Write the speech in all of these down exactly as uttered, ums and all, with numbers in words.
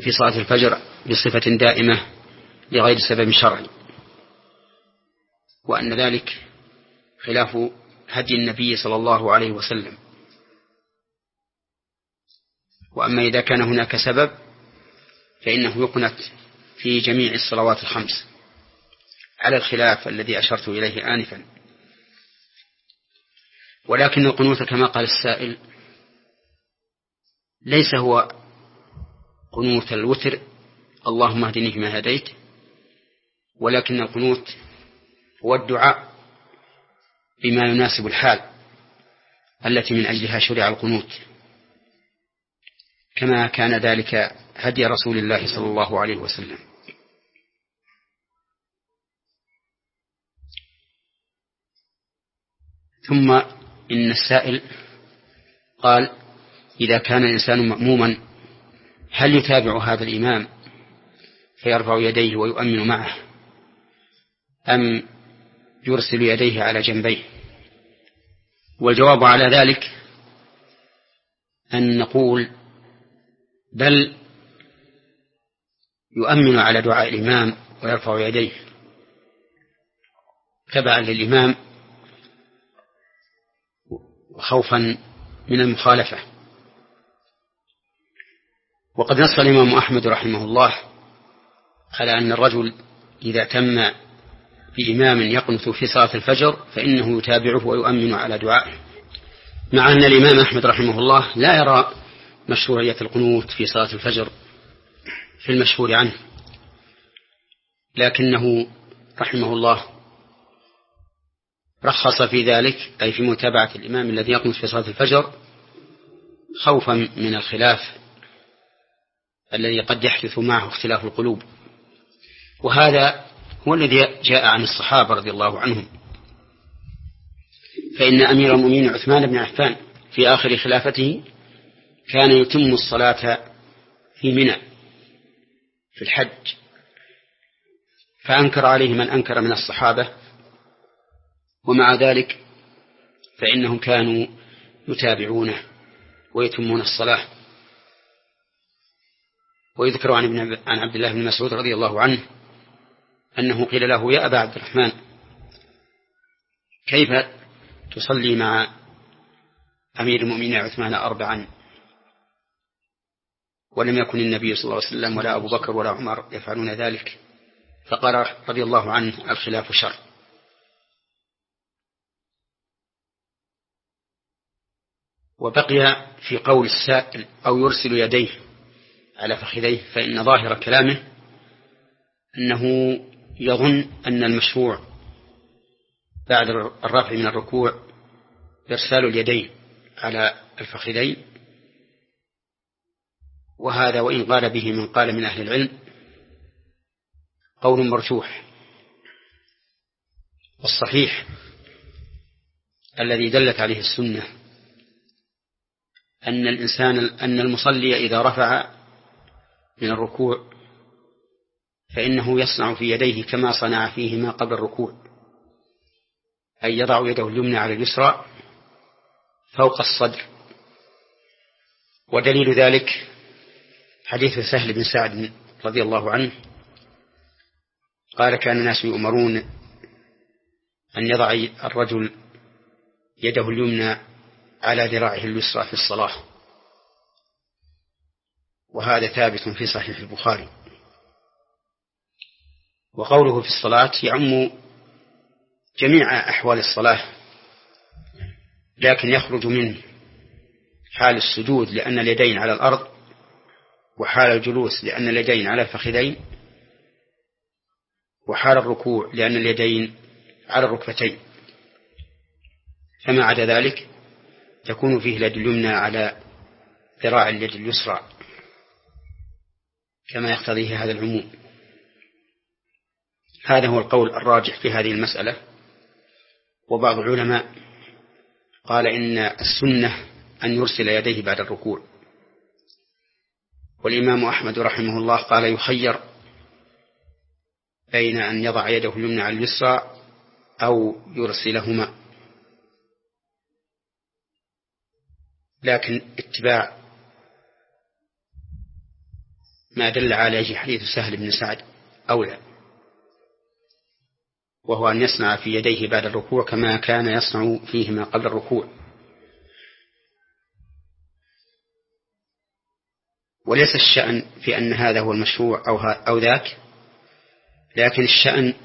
في صلاة الفجر بصفة دائمة لغير سبب شرعي، وأن ذلك خلاف هدي النبي صلى الله عليه وسلم. وأما إذا كان هناك سبب فإنه يقنت في جميع الصلوات الخمس على الخلاف الذي أشرت إليه آنفا. ولكن القنوت كما قال السائل ليس هو قنوت الوتر اللهم اهدني فيما هديت، ولكن القنوت هو الدعاء بما يناسب الحال التي من أجلها شرع القنوت، كما كان ذلك هدي رسول الله صلى الله عليه وسلم. ثم إن السائل قال إذا كان الإنسان مأموما هل يتابع هذا الإمام فيرفع يديه ويؤمن معه أم يرسل يديه على جنبيه؟ والجواب على ذلك أن نقول بل يؤمن على دعاء الإمام ويرفع يديه تبعا للإمام وخوفا من المخالفة. وقد نص الإمام أحمد رحمه الله على أن الرجل إذا تم بإمام يقنت في صلاة الفجر فإنه يتابعه ويؤمن على دعائه، مع أن الإمام أحمد رحمه الله لا يرى مشروعية القنوت في صلاة الفجر في المشهور عنه، لكنه رحمه الله رخص في ذلك، أي في متابعة الإمام الذي يقنت في صلاة الفجر خوفا من الخلاف الذي قد يحدث معه اختلاف القلوب. وهذا هو الذي جاء عن الصحابة رضي الله عنهم، فإن أمير المؤمنين عثمان بن عفان في آخر خلافته كان يتم الصلاة في منى في الحج، فأنكر عليه من أنكر من الصحابة، ومع ذلك فإنهم كانوا يتابعونه ويتمون الصلاة. ويذكر عن, ابن عن عبد الله بن مسعود رضي الله عنه أنه قيل له يا أبا عبد الرحمن كيف تصلي مع أمير المؤمنين عثمان أربعا ولم يكن النبي صلى الله عليه وسلم ولا أبو بكر ولا عمر يفعلون ذلك؟ فقال رضي الله عنه الخلاف شر. وبقي في قول السائل أو يرسل يديه على فخذيه، فإن ظاهر كلامه أنه يظن أن المشروع بعد الرفع من الركوع إرسال اليدين على الفخذين، وهذا وإن قال به من قال من أهل العلم قول مرجوح. والصحيح الذي دلت عليه السنة أن الإنسان أن المصلي إذا رفع من الركوع فإنه يصنع في يديه كما صنع فيهما قبل الركوع، أي يضع يده اليمنى على اليسرى فوق الصدر. ودليل ذلك حديث سهل بن سعد رضي الله عنه قال كان الناس يؤمرون أن يضع الرجل يده اليمنى على ذراعه اليسرى في الصلاة، وهذا ثابت في صحيح البخاري. وقوله في الصلاة يعم جميع أحوال الصلاة، لكن يخرج منه حال السجود لأن اليدين على الأرض، وحال الجلوس لأن اليدين على الفخذين، وحال الركوع لأن اليدين على الركبتين. فما عدا ذلك تكون فيه اليد اليمنى على ذراع اليد اليسرى كما يقتضيه هذا العموم. هذا هو القول الراجح في هذه المسألة. وبعض العلماء قال إن السنة أن يرسل يديه بعد الركوع، والإمام أحمد رحمه الله قال يخير بين أن يضع يده اليمنى على اليسرى أو يرسلهما، لكن اتباع ما دل عليه حديث سهل بن سعد أولى، وهو أن يصنع في يديه بعد الركوع كما كان يصنع فيهما قبل الركوع. وليس الشأن في أن هذا هو المشروع أو, أو ذاك، لكن الشأن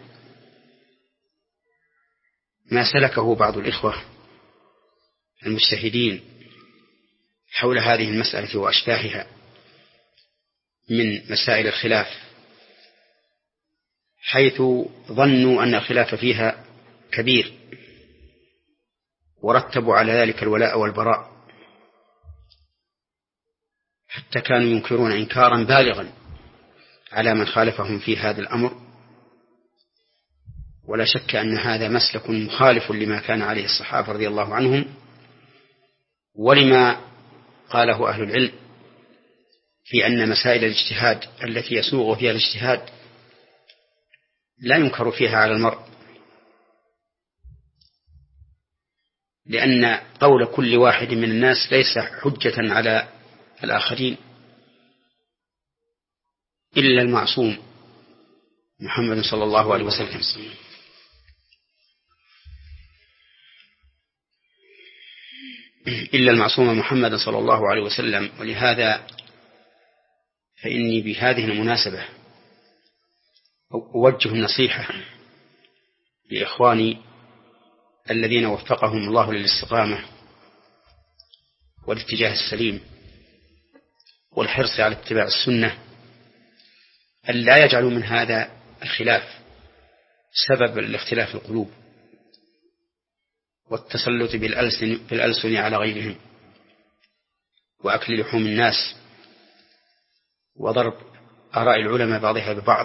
ما سلكه بعض الإخوة المجتهدين حول هذه المسألة وأشباهها من مسائل الخلاف، حيث ظنوا أن الخلاف فيها كبير ورتبوا على ذلك الولاء والبراء، حتى كانوا ينكرون إنكارا بالغا على من خالفهم في هذا الأمر. ولا شك أن هذا مسلك مخالف لما كان عليه الصحابة رضي الله عنهم، ولما قاله أهل العلم في أن مسائل الاجتهاد التي يسوغ فيها الاجتهاد لا ينكر فيها على المرء، لأن قول كل واحد من الناس ليس حجة على الآخرين إلا المعصوم محمد صلى الله عليه وسلم. إلا المعصوم محمد صلى الله عليه وسلم. ولهذا فإني بهذه المناسبة أوجه النصيحة لإخواني الذين وفقهم الله للاستقامة والاتجاه السليم والحرص على اتباع السنة، أن لا يجعلوا من هذا الخلاف سبب لاختلاف القلوب والتسلط بالألسن, بالألسن على غيرهم وأكل لحوم الناس وضرب آراء العلماء بعضها ببعض،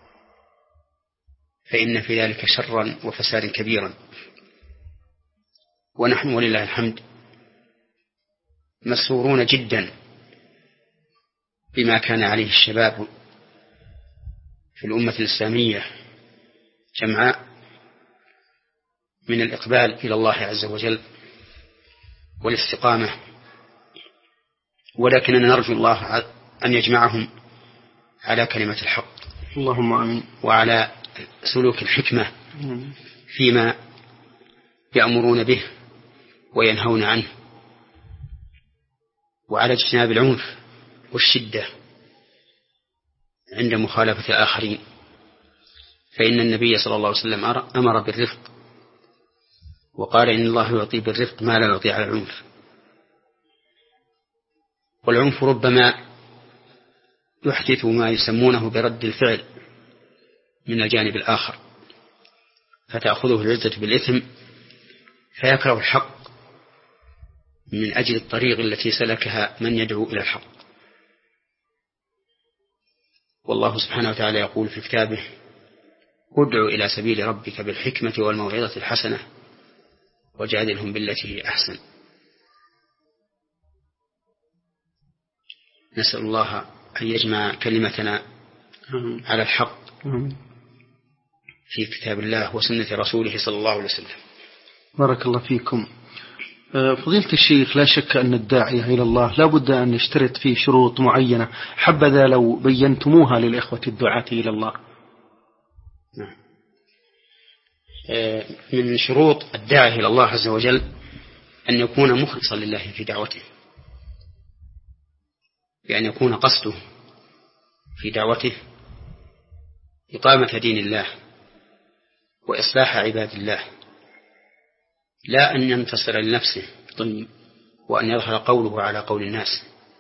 فإن في ذلك شرا وفسادا كبيرا. ونحن ولله الحمد مسرورون جدا بما كان عليه الشباب في الأمة الإسلامية جمعاء من الإقبال إلى الله عز وجل والاستقامة، ولكننا نرجو الله أن يجمعهم على كلمة الحق، اللهم آمين، وعلى سلوك الحكمة فيما يأمرون به وينهون عنه، وعلى اجتناب العنف والشدة عند مخالفة الآخرين، فإن النبي صلى الله عليه وسلم أمر بالرفق وقال إن الله يعطي بالرفق ما لا يعطي على العنف. والعنف ربما يحدث ما يسمونه برد الفعل من الجانب الآخر، فتأخذه العزة بالإثم فيكره الحق من أجل الطريق التي سلكها من يدعو إلى الحق. والله سبحانه وتعالى يقول في كتابه: ادع إلى سبيل ربك بالحكمة والموعظة الحسنة وجادلهم بالتي هي أحسن. نسأل الله أن يجمع كلمتنا على الحق في كتاب الله وسنة رسوله صلى الله عليه وسلم. بارك الله فيكم. فضيلة الشيخ، لا شك أن الداعية إلى الله لا بد أن يشترط فيه شروط معينة، حبذا لو بينتموها للإخوة الدعاة إلى الله. نعم. من شروط الداعية إلى الله عز وجل أن يكون مخلصا لله في دعوته، بأن يكون قصده في دعوته إقامة دين الله وإصلاح عباد الله، لا أن ينتصر لنفسه وأن يظهر قوله على قول الناس،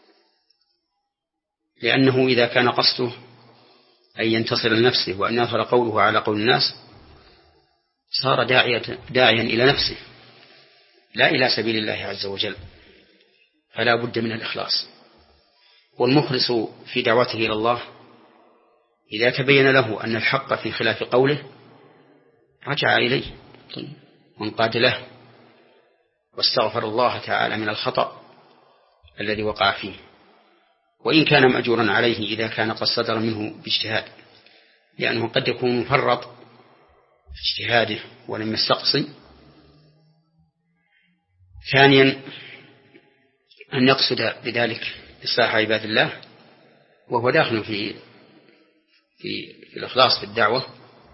لأنه إذا كان قصده أن ينتصر لنفسه وأن يظهر قوله على قول الناس صار داعيا, داعيا إلى نفسه لا إلى سبيل الله عز وجل، فلا بد من الإخلاص. والمخلص في دعوته إلى الله إذا تبين له أن الحق في خلاف قوله رجع إليه وانقاد له واستغفر الله تعالى من الخطأ الذي وقع فيه، وإن كان مأجورا عليه إذا كان قد صدر منه باجتهاد، لأنه قد يكون مفرط في اجتهاده ولم يستقصي. ثانيا أن يقصد بذلك إصلاح عباد الله، وهو داخل في في, في الإخلاص في الدعوة.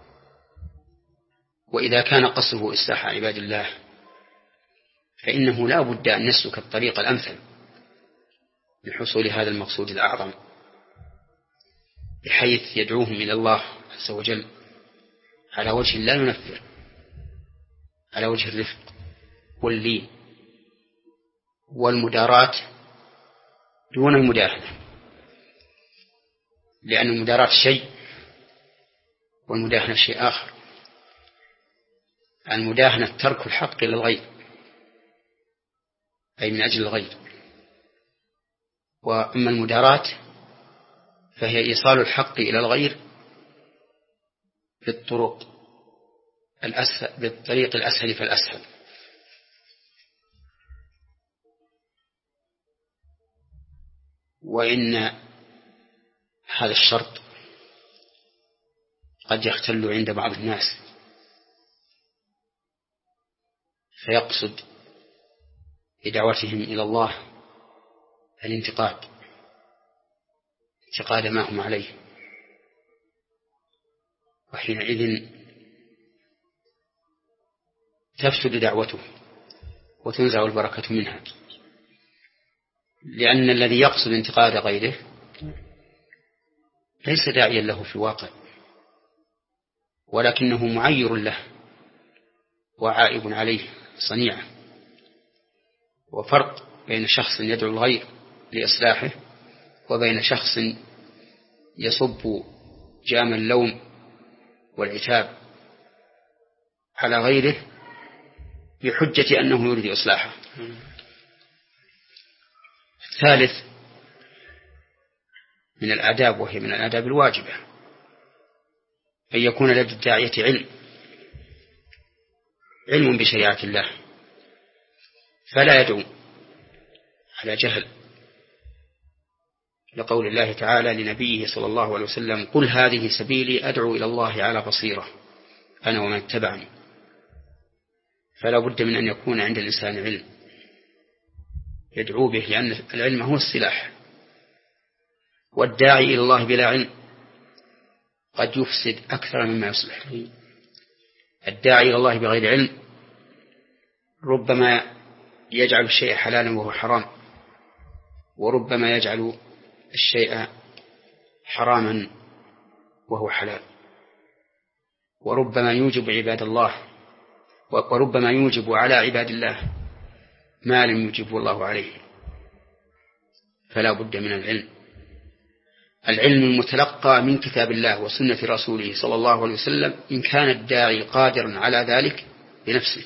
وإذا كان قصده إصلاح عباد الله فإنه لا بد أن يسلك الطريق الأمثل لحصول هذا المقصود الأعظم، بحيث يدعوهم إلى الله عز وجل على وجه لا ينفر، على وجه الرفق واللين والمداراة دون المداهنة، لأن المداراة شيء والمداهنة شيء آخر. المداهنة ترك الحق إلى الغير، أي من أجل الغير، وأما المداراة فهي إيصال الحق إلى الغير بالطرق الأسهل، بالطريق الأسهل فالأسهل. وإن هذا الشرط قد يختل عند بعض الناس فيقصد بدعوتهم إلى الله الانتقاد، انتقاد ما هم عليه، وحينئذ تفسد دعوته وتنزع البركة منها، لأن الذي يقصد انتقاد غيره ليس داعيا له في الواقع، ولكنه معير له وعائب عليه صنيعه. وفرق بين شخص يدعو الغير لإصلاحه وبين شخص يصب جام اللوم والعتاب على غيره بحجة أنه يريد إصلاحه. ثالث من الآداب، وهي من الآداب الواجبة، أن يكون لدى الداعية علم علم بشريعة الله، فلا يدعو على جهل، لقول الله تعالى لنبيه صلى الله عليه وسلم: قل هذه سبيلي أدعو إلى الله على بصيرة أنا ومن اتبعني. فلا بد من أن يكون عند الإنسان علم يدعو به، لأن العلم هو السلاح، والداعي إلى الله بلا علم قد يفسد أكثر مما يصلح. الداعي إلى الله بغير علم ربما يجعل الشيء حلالا وهو حرام، وربما يجعل الشيء حراما وهو حلال، وربما يوجب عباد الله وربما يوجب على عباد الله ما لم يوجبه الله عليه. فلا بد من العلم، العلم المتلقى من كتاب الله وسنة رسوله صلى الله عليه وسلم، إن كان الداعي قادرا على ذلك بنفسه،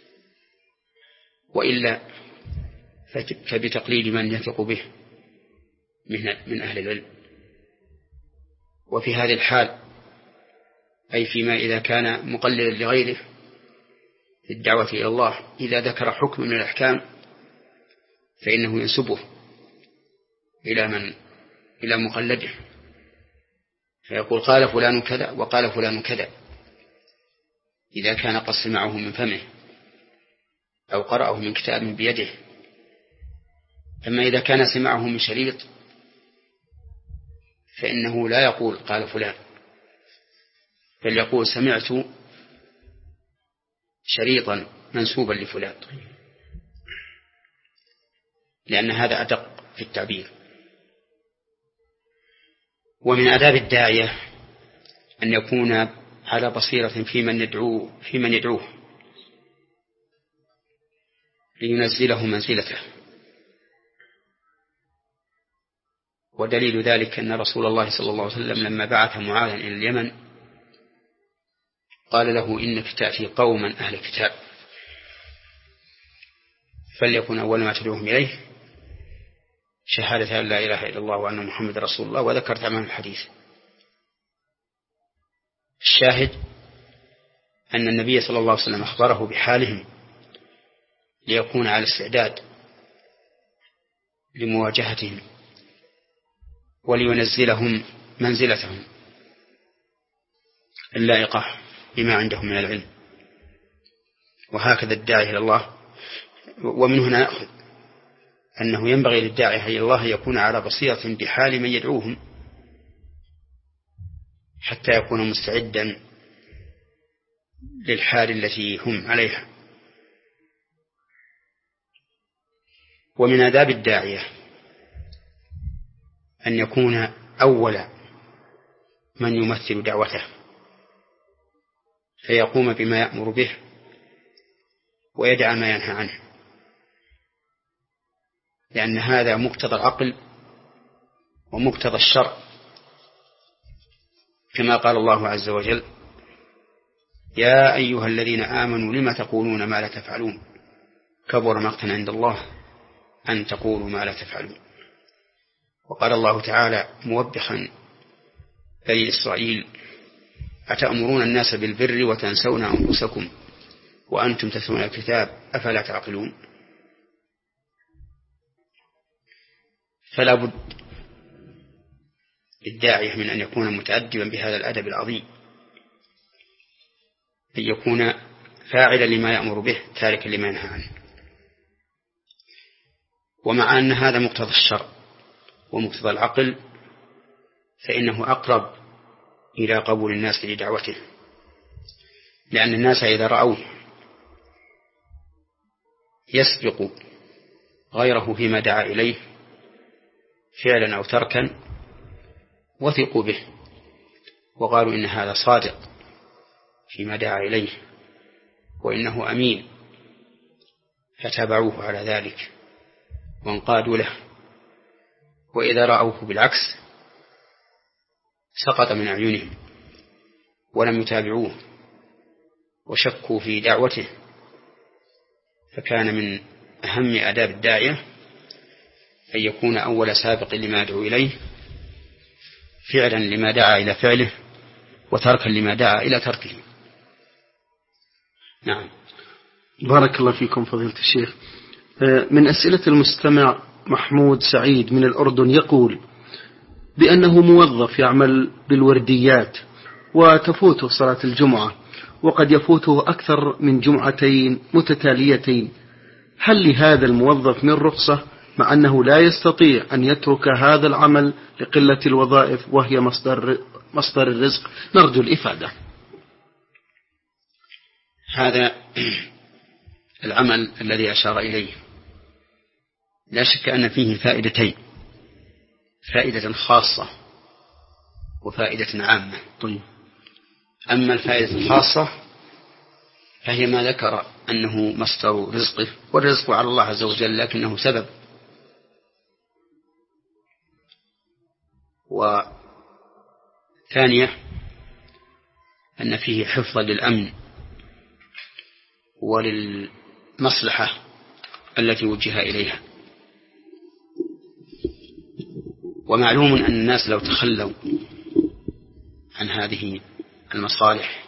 وإلا فبتقليد من يثق به من أهل العلم. وفي هذه الحال، أي فيما إذا كان مقلدا لغيره في الدعوة إلى الله، إذا ذكر حكم من الأحكام فإنه ينسبه إلى من إلى مقلده، فيقول قال فلان كذا وقال فلان كذا، إذا كان قد سمعه من فمه أو قرأه من كتاب بيده. أما إذا كان سمعه من شريط فإنه لا يقول قال فلان، بل يقول سمعت شريطا منسوبا لفلان، لأن هذا أدق في التعبير. ومن آداب الداعية أن يكون على بصيرة في من يدعوه في من يدعوه لينزله منزلته. ودليل ذلك أن رسول الله صلى الله عليه وسلم لما بعث معاذا إلى اليمن قال له: إنك تأتي قوما أهل كتاب، فليكن أول ما تدعوهم إليه شهادة أن لا إله إلا الله وأن محمد رسول الله، وذكر تمام الحديث. الشاهد أن النبي صلى الله عليه وسلم أخبره بحالهم ليكون على استعداد لمواجهتهم ولينزلهم منزلتهم اللائقة بما عندهم من العلم. وهكذا الداعي إلى الله. ومن هنا نأخذ أنه ينبغي للداعي إلى الله يكون على بصيرة بحال من يدعوهم حتى يكون مستعدا للحال التي هم عليها. ومن آداب الداعية أن يكون أول من يمثل دعوته فيقوم بما يأمر به ويدع ما ينهى عنه، لأن هذا مقتضى العقل ومقتضى الشرع، كما قال الله عز وجل: يا أيها الذين آمنوا لم تقولون ما لا تفعلون كبر مقتا عند الله أن تقولوا ما لا تفعلون. وقال الله تعالى موبخا بني إسرائيل: أتأمرون الناس بالبر وتنسون أنفسكم وأنتم تتلون الكتاب أفلا تعقلون. فلا بد للداعية من أن يكون متأدبا بهذا الأدب العظيم، أن يكون فاعلا لما يأمر به تاركا لما ينهى عنه. ومع أن هذا مقتضى الشرع ومقتضى العقل فإنه أقرب إلى قبول الناس لدعوته، لأن الناس إذا رأوه يسبق غيره فيما دعا إليه فعلا أو تركا وثقوا به وقالوا إن هذا صادق فيما دعا إليه وإنه أمين، فتابعوه على ذلك وانقادوا له. وإذا رأوه بالعكس سقط من أعينهم ولم يتابعوه وشكوا في دعوته. فكان من أهم آداب الداعية أن يكون أول سابق لما يدعو إليه فعلا لما دعا إلى فعله وتركا لما دعا إلى تركه. نعم. بارك الله فيكم فضيلة الشيخ. من أسئلة المستمع محمود سعيد من الأردن يقول بأنه موظف يعمل بالورديات وتفوته صلاة الجمعة وقد يفوته أكثر من جمعتين متتاليتين، هل لهذا الموظف من رخصة مع أنه لا يستطيع أن يترك هذا العمل لقلة الوظائف وهي مصدر, مصدر الرزق؟ نرجو الإفادة. هذا العمل الذي أشار إليه لا شك أن فيه فائدتين، فائدة خاصة وفائدة عامة. طيب. أما الفائدة الخاصة فهي ما ذكر أنه مصدر رزقه، والرزق على الله عز وجل لكنه سبب. وثانية أن فيه حفظا للأمن وللمصلحة التي وجه إليها. ومعلوم أن الناس لو تخلوا عن هذه المصالح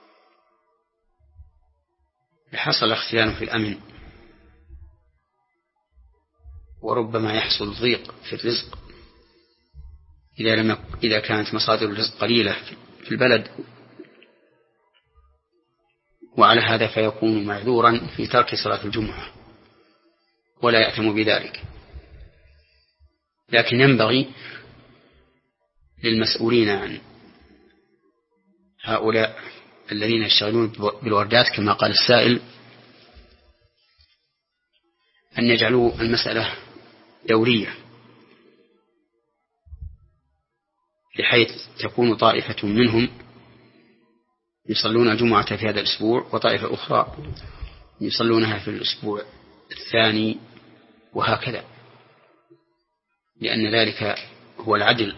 لحصل اختلال في الأمن، وربما يحصل ضيق في الرزق إذا لم إذا كانت مصادر الرزق قليلة في البلد. وعلى هذا فيكون معذورا في ترك صلاة الجمعة ولا يأثم بذلك. لكن ينبغي للمسؤولين عن هؤلاء الذين يشتغلون بالوردات كما قال السائل أن يجعلوا المسألة دورية، بحيث تكون طائفة منهم يصلون الجمعة في هذا الأسبوع وطائفة أخرى يصلونها في الأسبوع الثاني وهكذا، لأن ذلك هو العدل،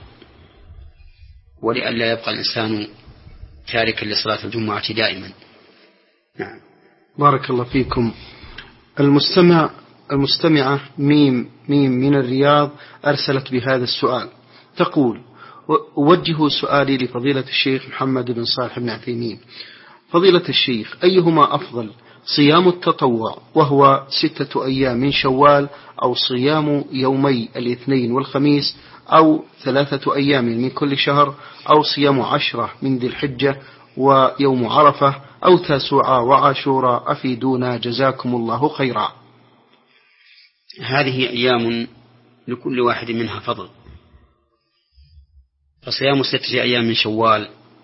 ولئلا يبقى الإنسان تاركا لصلاة الجمعة دائما. نعم. بارك الله فيكم. المستمع المستمعة ميم ميم من الرياض أرسلت بهذا السؤال، تقول: أوجه سؤالي لفضيلة الشيخ محمد بن صالح بن عثيمين. فضيلة الشيخ، أيهما أفضل، صيام التطوع وهو ستة أيام من شوال، أو صيام يومي الاثنين والخميس، أو ثلاثة أيام من كل شهر، أو صيام عشرة من ذي الحجة ويوم عرفة، أو تاسوعا وعاشورا؟ أفيدونا جزاكم الله خيرا. هذه أيام لكل واحد منها فضل، فصيام ستة أيام من شوال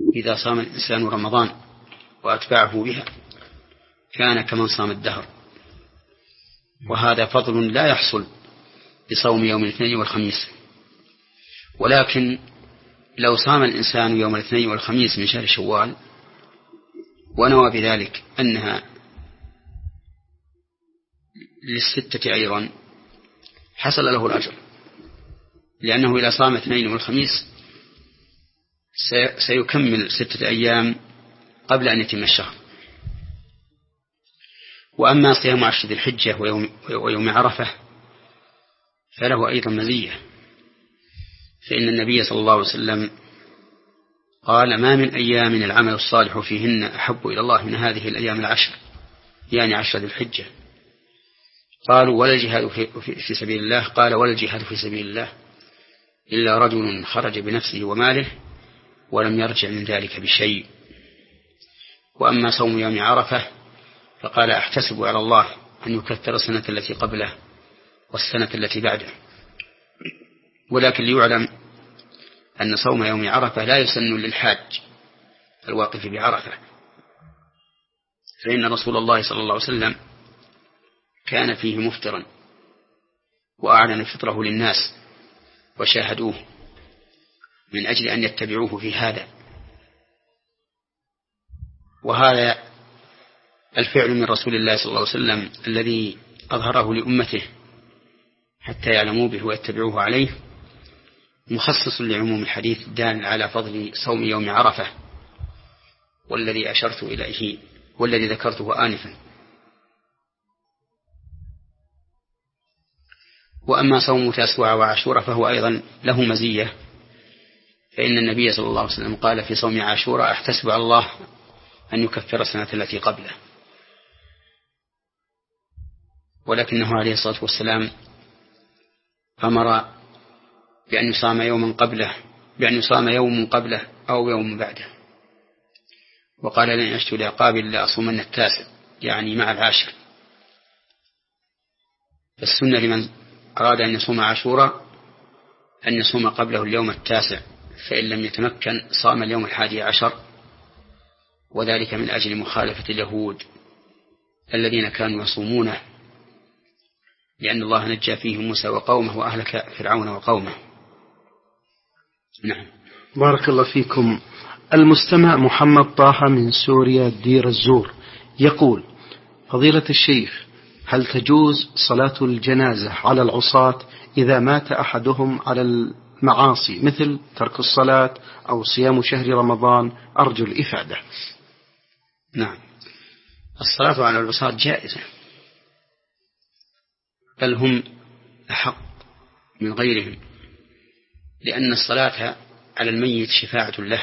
إذا صام الإنسان رمضان وأتبعه بها كان كمن صام الدهر، وهذا فضل لا يحصل بصوم يوم الاثنين والخميس. ولكن لو صام الإنسان يوم الاثنين والخميس من شهر شوال ونوى بذلك أنها للستة أيضا حصل له الأجر، لأنه إذا صام اثنين والخميس سيكمل ستة أيام قبل أن يتم الشهر. وأما صيام عشر ذي الحجة ويوم, ويوم عرفة فله أيضا مزية، فإن النبي صلى الله عليه وسلم قال: ما من أيام العمل الصالح فيهن أحب إلى الله من هذه الأيام العشر، يعني عشر ذي الحجة. قالوا: ولا الجهاد في, في سبيل الله؟ قال: ولا الجهاد في سبيل الله إلا رجل خرج بنفسه وماله ولم يرجع من ذلك بشيء. وأما صوم يوم عرفة فقال: أحتسب على الله أن يكثر السنة التي قبله والسنة التي بعده. ولكن ليعلم أن صوم يوم عرفة لا يسن للحاج الواقف بعرفة، فإن رسول الله صلى الله عليه وسلم كان فيه مفطرا وأعلن فطره للناس وشاهدوه من أجل أن يتبعوه في هذا. وهذا الفعل من رسول الله صلى الله عليه وسلم الذي أظهره لأمته حتى يعلموا به ويتبعوه عليه مخصص لعموم الحديث الدال على فضل صوم يوم عرفة، والذي أشرت إليه والذي ذكرته آنفا. وأما صوم تاسوعة وعاشوراء فهو أيضا له مزية، فإن النبي صلى الله عليه وسلم قال في صوم عاشوراء: أحتسب على الله أن يكفر السنة التي قبله. ولكنه عليه الصلاة والسلام أمر بأن يصام يوما قبله بأن يصام يوم قبله أو يوم بعده، وقال: لن يشتو لعقاب إلا أصومن التاسع، يعني مع العاشر. فالسنة لمن أراد أن يصوم عاشوراء أن يصوم قبله اليوم التاسع، فإن لم يتمكن صام اليوم الحادي عشر، وذلك من أجل مخالفة اليهود الذين كانوا يصومونه، لأن الله نجى فيه موسى وقومه وأهلك فرعون وقومه. نعم. بارك الله فيكم. المستمع محمد طه من سوريا دير الزور يقول: فضيلة الشيخ، هل تجوز صلاة الجنازة على العصاة إذا مات أحدهم على المعاصي مثل ترك الصلاة أو صيام شهر رمضان؟ أرجو الإفادة. نعم، الصلاة على العصاة جائزة، بل هم أحق من غيرهم، لأن الصلاة على الميت شفاعة له،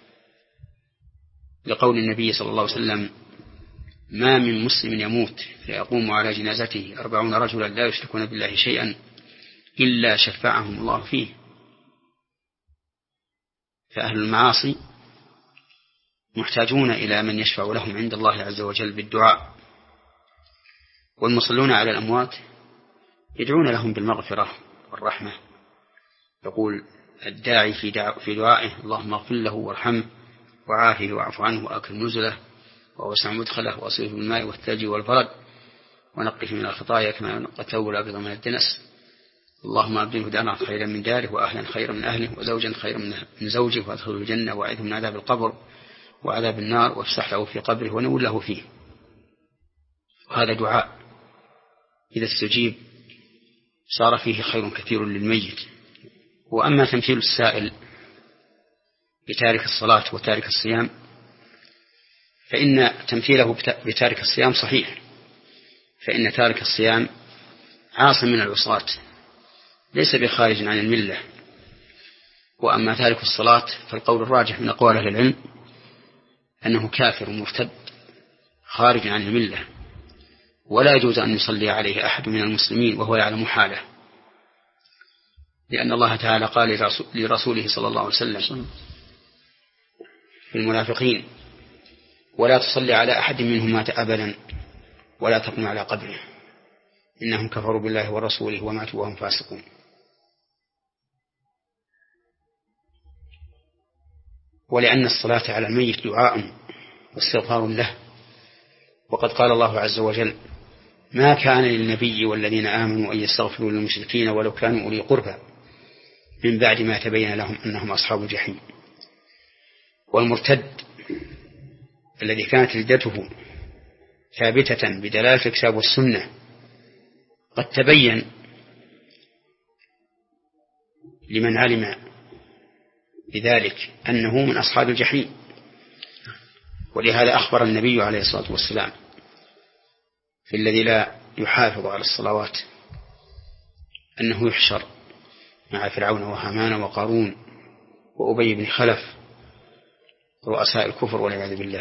لقول النبي صلى الله عليه وسلم: ما من مسلم يموت فيقوم على جنازته أربعون رجلا لا يشركون بالله شيئا إلا شفعهم الله فيه. فأهل المعاصي محتاجون إلى من يشفع لهم عند الله عز وجل بالدعاء، والمصلون على الأموات يدعون لهم بالمغفرة والرحمة. يقول الداعي في دعائه: اللهم اغفر له وارحمه وعافه واعف عنه وأكرم نزله ووسع مدخله وأصله بالماء والثلج والبرد ونقه من الخطايا كما ينقى الثوب الأبيض من الدنس. اللهم أبدله دارا خيرا من داره وأهلا خيرا من أهله وزوجا خيرا من زوجه وأدخله الجنة وأعذه من عذاب القبر وعذاب النار وافسح له في قبره ونول له فيه. وهذا دعاء إذا استجيب صار فيه خير كثير للميت. وأما تمثيل السائل بتارك الصلاة وتارك الصيام فإن تمثيله بتارك الصيام صحيح، فإن تارك الصيام عاصم من العصاة ليس بخارج عن الملة. وأما تارك الصلاة فالقول الراجح من أقوال أهل العلم أنه كافر مرتد خارج عن الملة، ولا يجوز أن يصلي عليه أحد من المسلمين وهو يعلم حاله، لأن الله تعالى قال لرسوله صلى الله عليه وسلم في المنافقين: ولا تصلي على أحد منهم مات أبدا ولا تقم على قبره إنهم كفروا بالله ورسوله وماتوا وهم فاسقون. ولأن الصلاة على الميت دعاء واستغفار له، وقد قال الله عز وجل: ما كان للنبي والذين آمنوا أن يستغفروا للمشركين ولو كانوا أولي قربى من بعد ما تبين لهم أنهم أصحاب الجحيم. والمرتد الذي كانت ردته ثابتة بدلالة الكتاب والسنة قد تبين لمن علم بذلك أنه من أصحاب الجحيم، ولهذا أخبر النبي عليه الصلاة والسلام في الذي لا يحافظ على الصلوات أنه يحشر مع فرعون وهامان وقارون وأبي بن خلف رؤساء الكفر والعياذ بالله.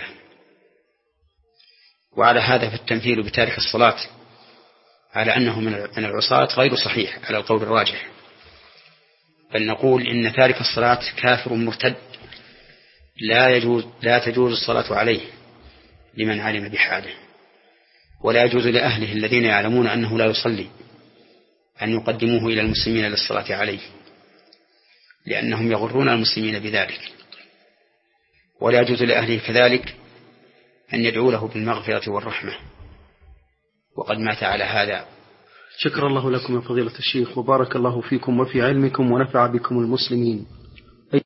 وعلى هذا فالتمثيل بتارك الصلاة على أنه من العصاة غير صحيح على القول الراجح، بل نقول إن تارك الصلاة كافر مرتد لا يجوز لا تجوز الصلاة عليه لمن علم بحاله، ولا يجوز لأهله الذين يعلمون أنه لا يصلي أن يقدموه إلى المسلمين للصلاة عليه، لأنهم يغرون المسلمين بذلك. ولا يجوز لأهله كذلك أن يدعو له بالمغفرة والرحمة، وقد مات على هذا. شكر الله لكم يا فضيلة الشيخ، وبارك الله فيكم وفي علمكم ونفع بكم المسلمين.